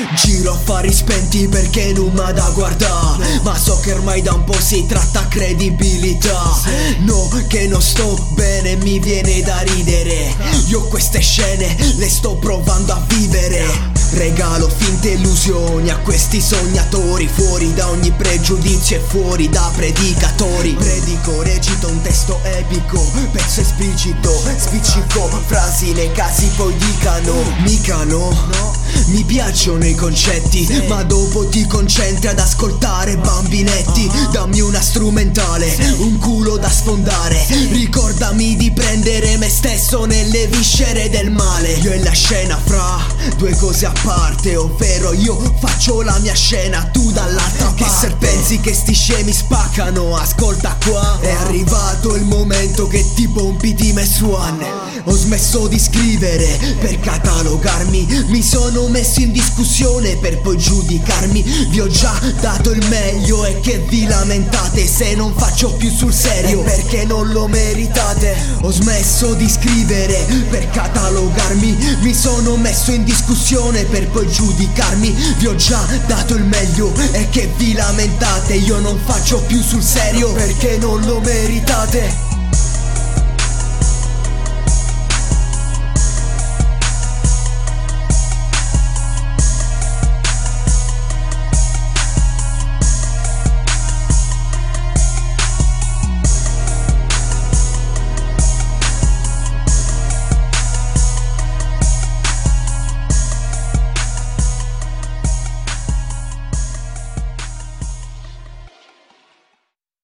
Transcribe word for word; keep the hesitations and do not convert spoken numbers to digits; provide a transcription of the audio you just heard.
Giro affari spenti perché non m'ha da guardare, ma so che ormai da un po' si tratta credibilità. No, che non sto bene, mi viene da ridere. Io queste scene le sto provando a vivere. Regalo finte illusioni a questi sognatori, fuori da ogni pregiudizio e fuori da predicatori. Predico, recito un testo epico, pezzo esplicito, spiccico frasi nei casi poi dicano. Mica no, mi piacciono i concetti, ma dopo ti concentri ad ascoltare bambinetti. Dammi una strumentale, un culo da sfondare, ricordami di prendere me stesso nelle viscere del male. Io e la scena fra due cose a parte, ovvero io faccio la mia scena, tu dall'altra parte. Che se pensi che sti scemi spaccano, ascolta qua, è arrivato il momento che ti pompi Team S uno. Ho smesso di scrivere per catalogarmi, mi sono messo in discussione per poi giudicarmi. Vi ho già dato il meglio e che vi lamentate se non faccio più sul serio, perché non lo meritate. Ho smesso di scrivere per catalogarmi, mi sono messo in discussione per poi giudicarmi. Vi ho già dato il meglio e che vi lamentate. Io non faccio più sul serio perché non lo meritate.